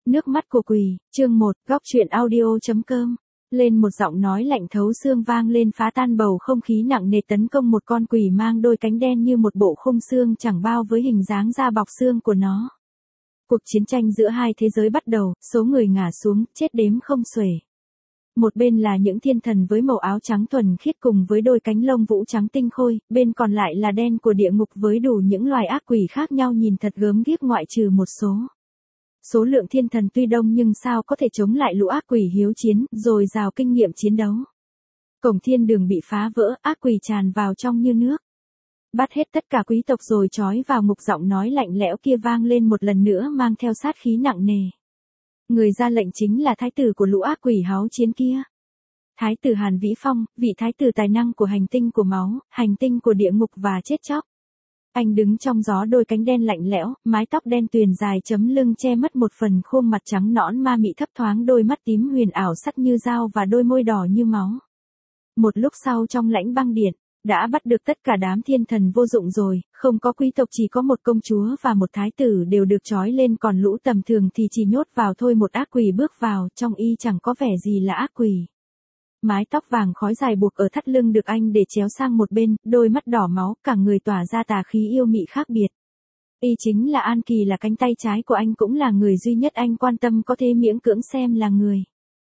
Nước mắt của quỷ, chương 1, góc truyện audio.com. Lên một giọng nói lạnh thấu xương vang lên phá tan bầu không khí nặng nề tấn công một con quỷ mang đôi cánh đen như một bộ khung xương chẳng bao với hình dáng da bọc xương của nó. Cuộc chiến tranh giữa hai thế giới bắt đầu, số người ngã xuống, chết đếm không xuể. Một bên là những thiên thần với màu áo trắng thuần khiết cùng với đôi cánh lông vũ trắng tinh khôi, bên còn lại là đen của địa ngục với đủ những loài ác quỷ khác nhau nhìn thật gớm ghiếc ngoại trừ một số. Số lượng thiên thần tuy đông nhưng sao có thể chống lại lũ ác quỷ hiếu chiến, rồi rào kinh nghiệm chiến đấu. Cổng thiên đường bị phá vỡ, ác quỷ tràn vào trong như nước. Bắt hết tất cả quý tộc rồi trói vào ngục, giọng nói lạnh lẽo kia vang lên một lần nữa mang theo sát khí nặng nề. Người ra lệnh chính là thái tử của lũ ác quỷ háo chiến kia. Thái tử Hàn Vĩ Phong, vị thái tử tài năng của hành tinh của máu, hành tinh của địa ngục và chết chóc. Anh đứng trong gió, đôi cánh đen lạnh lẽo, mái tóc đen tuyền dài chấm lưng che mất một phần khuôn mặt trắng nõn ma mị thấp thoáng, đôi mắt tím huyền ảo sắc như dao và đôi môi đỏ như máu. Một lúc sau trong lãnh băng điện, đã bắt được tất cả đám thiên thần vô dụng rồi, không có quý tộc, chỉ có một công chúa và một thái tử đều được trói lên, còn lũ tầm thường thì chỉ nhốt vào thôi. Một ác quỷ bước vào, trong y chẳng có vẻ gì là ác quỷ. Mái tóc vàng khói dài buộc ở thắt lưng được anh để chéo sang một bên, đôi mắt đỏ máu, cả người tỏa ra tà khí yêu mị khác biệt. Y chính là An Kỳ, là cánh tay trái của anh, cũng là người duy nhất anh quan tâm, có thể miễn cưỡng xem là người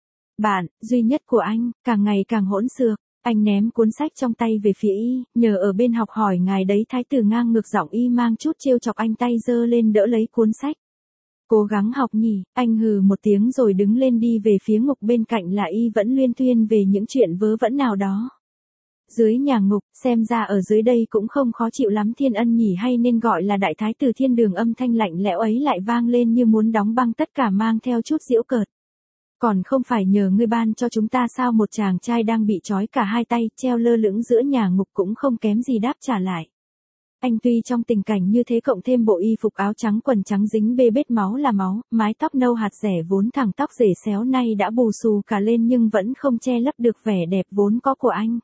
bạn duy nhất của anh, càng ngày càng hỗn xược. Anh ném cuốn sách trong tay về phía y, nhờ ở bên học hỏi ngài đấy. Thái tử ngang ngược giọng y mang chút trêu chọc, anh tay giơ lên đỡ lấy cuốn sách. Cố gắng học nhỉ, anh hừ một tiếng rồi đứng lên đi về phía ngục, bên cạnh là y vẫn luyên thuyên về những chuyện vớ vẩn nào đó. Dưới nhà ngục, xem ra ở dưới đây cũng không khó chịu lắm Thiên Ân nhỉ, hay nên gọi là đại thái tử thiên đường. Âm thanh lạnh lẽo ấy lại vang lên như muốn đóng băng tất cả, mang theo chút giễu cợt. Còn không phải nhờ ngươi ban cho chúng ta sao? Một chàng trai đang bị trói cả hai tay, treo lơ lửng giữa nhà ngục cũng không kém gì đáp trả lại. Anh tuy trong tình cảnh như thế, cộng thêm bộ y phục áo trắng quần trắng dính bê bết máu là máu, mái tóc nâu hạt rẻ vốn thẳng tóc rể xéo nay đã bù xù cả lên, nhưng vẫn không che lấp được vẻ đẹp vốn có của anh.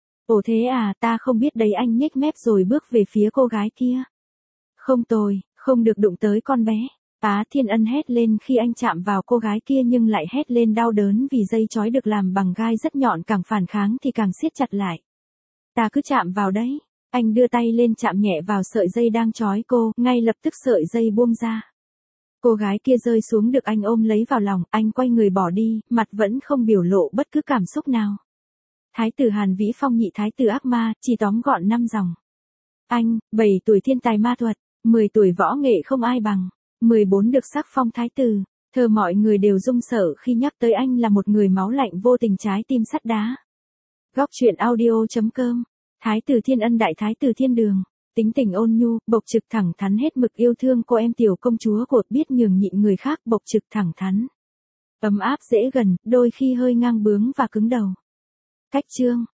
Ồ thế à, ta không biết đấy. Anh nhếch mép rồi bước về phía cô gái kia. Không tồi, không được đụng tới con bé. Thiên Ân hét lên khi anh chạm vào cô gái kia, nhưng lại hét lên đau đớn vì dây trói được làm bằng gai rất nhọn, càng phản kháng thì càng siết chặt lại. Ta cứ chạm vào đấy. Anh đưa tay lên chạm nhẹ vào sợi dây đang trói cô, ngay lập tức sợi dây buông ra. Cô gái kia rơi xuống được anh ôm lấy vào lòng, anh quay người bỏ đi, mặt vẫn không biểu lộ bất cứ cảm xúc nào. Thái tử Hàn Vĩ Phong, nhị thái tử ác ma, chỉ tóm gọn 5 dòng. Anh, 7 tuổi thiên tài ma thuật, 10 tuổi võ nghệ không ai bằng, 14 được sắc phong thái tử. Thơ mọi người đều run sợ khi nhắc tới anh là một người máu lạnh vô tình, trái tim sắt đá. Góc truyện audio.com. Thái tử Thiên Ân, đại thái tử thiên đường, tính tình ôn nhu, bộc trực thẳng thắn hết mực, yêu thương cô em tiểu công chúa của, biết nhường nhịn người khác, bộc trực thẳng thắn, ấm áp dễ gần, đôi khi hơi ngang bướng và cứng đầu. Cách chương